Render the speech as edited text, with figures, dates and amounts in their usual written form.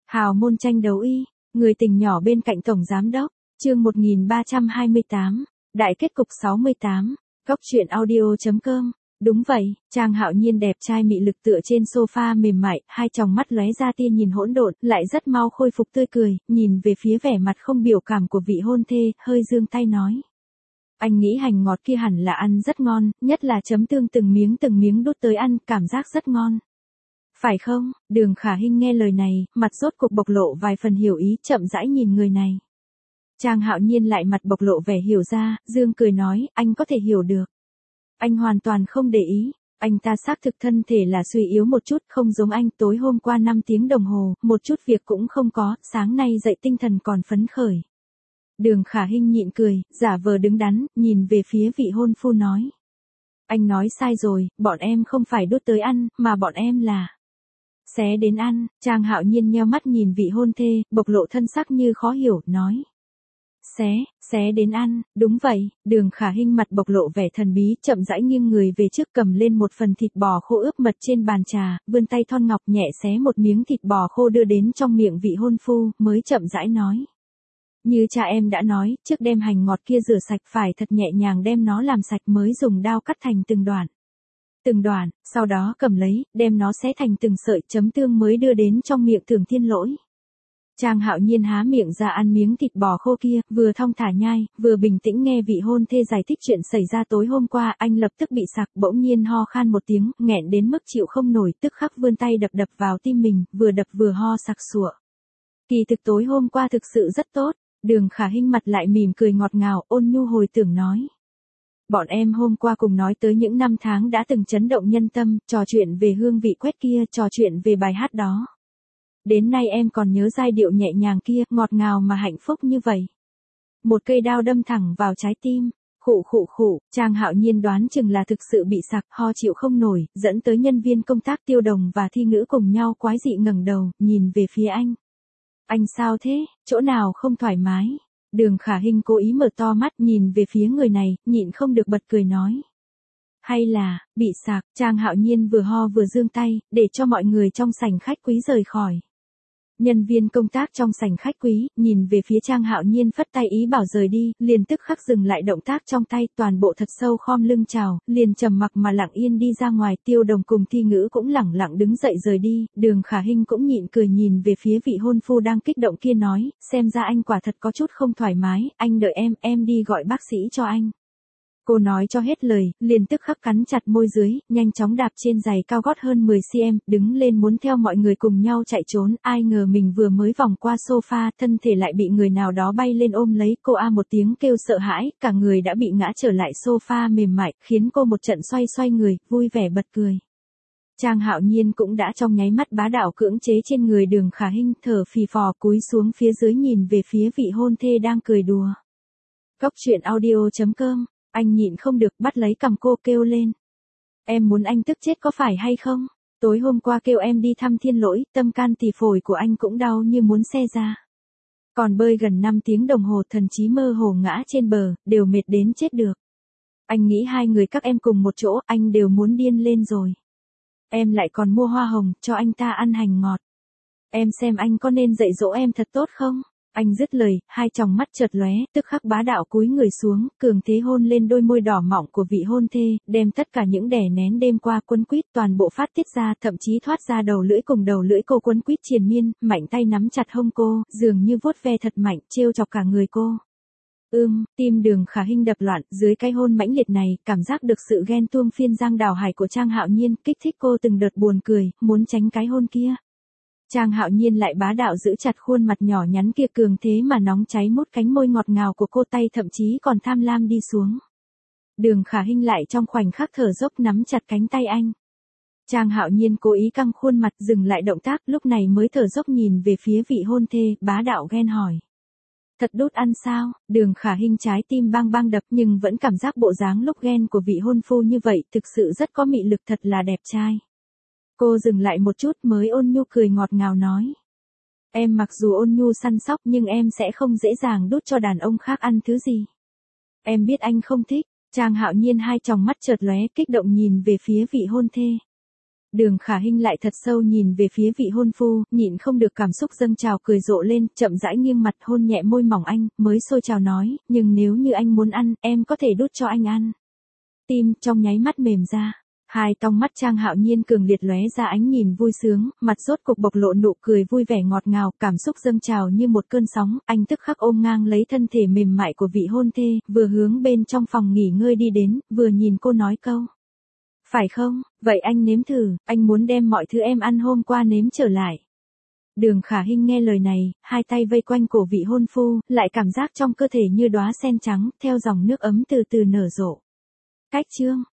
Hào môn tranh đấu y, người tình nhỏ bên cạnh tổng giám đốc, chương 1328, đại kết cục 68, góc truyện audio.com. Đúng vậy, Trang Hạo Nhiên đẹp trai mị lực tựa trên sofa mềm mại, hai tròng mắt lóe ra tia nhìn hỗn độn, lại rất mau khôi phục tươi cười, nhìn về phía vẻ mặt không biểu cảm của vị hôn thê, hơi giương tay nói. Anh nghĩ hành ngọt kia hẳn là ăn rất ngon, nhất là chấm tương từng miếng đút tới ăn, cảm giác rất ngon. Phải không? Đường Khả Hinh nghe lời này, mặt rốt cuộc bộc lộ vài phần hiểu ý, chậm rãi nhìn người này. Trang Hạo Nhiên lại mặt bộc lộ vẻ hiểu ra, dương cười nói, anh có thể hiểu được. Anh hoàn toàn không để ý, anh ta xác thực thân thể là suy yếu một chút, không giống anh, tối hôm qua 5 tiếng đồng hồ, một chút việc cũng không có, sáng nay dậy tinh thần còn phấn khởi. Đường Khả Hinh nhịn cười, giả vờ đứng đắn, nhìn về phía vị hôn phu nói. Anh nói sai rồi, bọn em không phải đút tới ăn, mà bọn em là xé đến ăn. Trang Hạo Nhiên nheo mắt nhìn vị hôn thê, bộc lộ thân sắc như khó hiểu, nói. Xé đến ăn, đúng vậy. Đường Khả Hinh mặt bộc lộ vẻ thần bí, chậm rãi nghiêng người về trước, cầm lên một phần thịt bò khô ướp mật trên bàn trà, vươn tay thon ngọc nhẹ xé một miếng thịt bò khô đưa đến trong miệng vị hôn phu, mới chậm rãi nói. Như cha em đã nói, trước đem hành ngọt kia rửa sạch, phải thật nhẹ nhàng đem nó làm sạch mới dùng dao cắt thành từng đoạn, sau đó cầm lấy, đem nó xé thành từng sợi, chấm tương mới đưa đến trong miệng Tưởng Thiên Lỗi. Trang Hạo Nhiên há miệng ra ăn miếng thịt bò khô kia, vừa thong thả nhai, vừa bình tĩnh nghe vị hôn thê giải thích chuyện xảy ra tối hôm qua, anh lập tức bị sặc, bỗng nhiên ho khan một tiếng, nghẹn đến mức chịu không nổi, tức khắc vươn tay đập vào tim mình, vừa đập vừa ho sặc sụa. Kỳ thực tối hôm qua thực sự rất tốt. Đường Khả Hinh mặt lại mỉm cười ngọt ngào, ôn nhu hồi tưởng nói. Bọn em hôm qua cùng nói tới những năm tháng đã từng chấn động nhân tâm, trò chuyện về hương vị quét kia, trò chuyện về bài hát đó. Đến nay em còn nhớ giai điệu nhẹ nhàng kia, ngọt ngào mà hạnh phúc như vậy. Một cây đao đâm thẳng vào trái tim. Khụ, Trang Hạo Nhiên đoán chừng là thực sự bị sặc, ho chịu không nổi, dẫn tới nhân viên công tác Tiêu Đồng và Thi Ngữ cùng nhau quái dị ngẩng đầu, nhìn về phía anh. Anh sao thế, chỗ nào không thoải mái? Đường Khả Hinh cố ý mở to mắt nhìn về phía người này, nhịn không được bật cười nói. Hay là, bị sặc. Trang Hạo Nhiên vừa ho vừa giương tay, để cho mọi người trong sảnh khách quý rời khỏi. Nhân viên công tác trong sảnh khách quý, nhìn về phía Trang Hạo Nhiên phất tay ý bảo rời đi, liền tức khắc dừng lại động tác trong tay, toàn bộ thật sâu khom lưng chào, liền trầm mặc mà lặng yên đi ra ngoài. Tiêu Đồng cùng Thi Ngữ cũng lẳng lặng đứng dậy rời đi, Đường Khả Hinh cũng nhịn cười nhìn về phía vị hôn phu đang kích động kia nói, xem ra anh quả thật có chút không thoải mái, anh đợi em đi gọi bác sĩ cho anh. Cô nói cho hết lời, liền tức khắc cắn chặt môi dưới, nhanh chóng đạp trên giày cao gót hơn 10cm, đứng lên muốn theo mọi người cùng nhau chạy trốn, ai ngờ mình vừa mới vòng qua sofa, thân thể lại bị người nào đó bay lên ôm lấy, cô a một tiếng kêu sợ hãi, cả người đã bị ngã trở lại sofa mềm mại, khiến cô một trận xoay người, vui vẻ bật cười. Trang Hạo Nhiên cũng đã trong nháy mắt bá đạo cưỡng chế trên người Đường Khả Hinh, thở phì phò cúi xuống phía dưới nhìn về phía vị hôn thê đang cười đùa. Góc truyện audio.com. Anh nhịn không được bắt lấy cằm cô kêu lên. Em muốn anh tức chết có phải hay không? Tối hôm qua kêu em đi thăm Thiên Lỗi, tâm can tỳ phổi của anh cũng đau như muốn xe ra. Còn bơi gần 5 tiếng đồng hồ thần chí mơ hồ ngã trên bờ, đều mệt đến chết được. Anh nghĩ hai người các em cùng một chỗ, anh đều muốn điên lên rồi. Em lại còn mua hoa hồng, cho anh ta ăn hành ngọt. Em xem anh có nên dạy dỗ em thật tốt không? Anh dứt lời, hai tròng mắt chợt lóe, tức khắc bá đạo cúi người xuống, cường thế hôn lên đôi môi đỏ mọng của vị hôn thê, đem tất cả những đè nén đêm qua quấn quýt toàn bộ phát tiết ra, thậm chí thoát ra đầu lưỡi cùng đầu lưỡi cô quấn quýt triền miên, mạnh tay nắm chặt hông cô, dường như vuốt ve thật mạnh, trêu chọc cả người cô. Tim Đường Khả Hinh đập loạn, dưới cái hôn mãnh liệt này, cảm giác được sự ghen tuông phiên giang đào hải của Trang Hạo Nhiên, kích thích cô từng đợt buồn cười, muốn tránh cái hôn kia. Trang Hạo Nhiên lại bá đạo giữ chặt khuôn mặt nhỏ nhắn kia, cường thế mà nóng cháy mút cánh môi ngọt ngào của cô, tay thậm chí còn tham lam đi xuống. Đường Khả Hinh lại trong khoảnh khắc thở dốc nắm chặt cánh tay anh. Trang Hạo Nhiên cố ý căng khuôn mặt, dừng lại động tác, lúc này mới thở dốc nhìn về phía vị hôn thê, bá đạo ghen hỏi. Thật đút ăn sao? Đường Khả Hinh trái tim bang bang đập, nhưng vẫn cảm giác bộ dáng lúc ghen của vị hôn phu như vậy thực sự rất có mị lực, thật là đẹp trai. Cô dừng lại một chút mới ôn nhu cười ngọt ngào nói. Em mặc dù ôn nhu săn sóc nhưng em sẽ không dễ dàng đút cho đàn ông khác ăn thứ gì. Em biết anh không thích. Trang Hạo Nhiên hai tròng mắt chợt lóe, kích động nhìn về phía vị hôn thê. Đường Khả Hinh lại thật sâu nhìn về phía vị hôn phu, nhịn không được cảm xúc dâng trào cười rộ lên, chậm rãi nghiêng mặt hôn nhẹ môi mỏng anh, mới sôi trào nói, nhưng nếu như anh muốn ăn, em có thể đút cho anh ăn. Tim trong nháy mắt mềm ra. Hai tong mắt Trang Hạo Nhiên cường liệt lóe ra ánh nhìn vui sướng, mặt rốt cục bộc lộ nụ cười vui vẻ ngọt ngào, cảm xúc dâng trào như một cơn sóng, anh tức khắc ôm ngang lấy thân thể mềm mại của vị hôn thê, vừa hướng bên trong phòng nghỉ ngơi đi đến, vừa nhìn cô nói câu. Phải không, vậy anh nếm thử, anh muốn đem mọi thứ em ăn hôm qua nếm trở lại. Đường Khả Hinh nghe lời này, hai tay vây quanh cổ vị hôn phu, lại cảm giác trong cơ thể như đóa sen trắng, theo dòng nước ấm từ từ nở rộ. Cách chương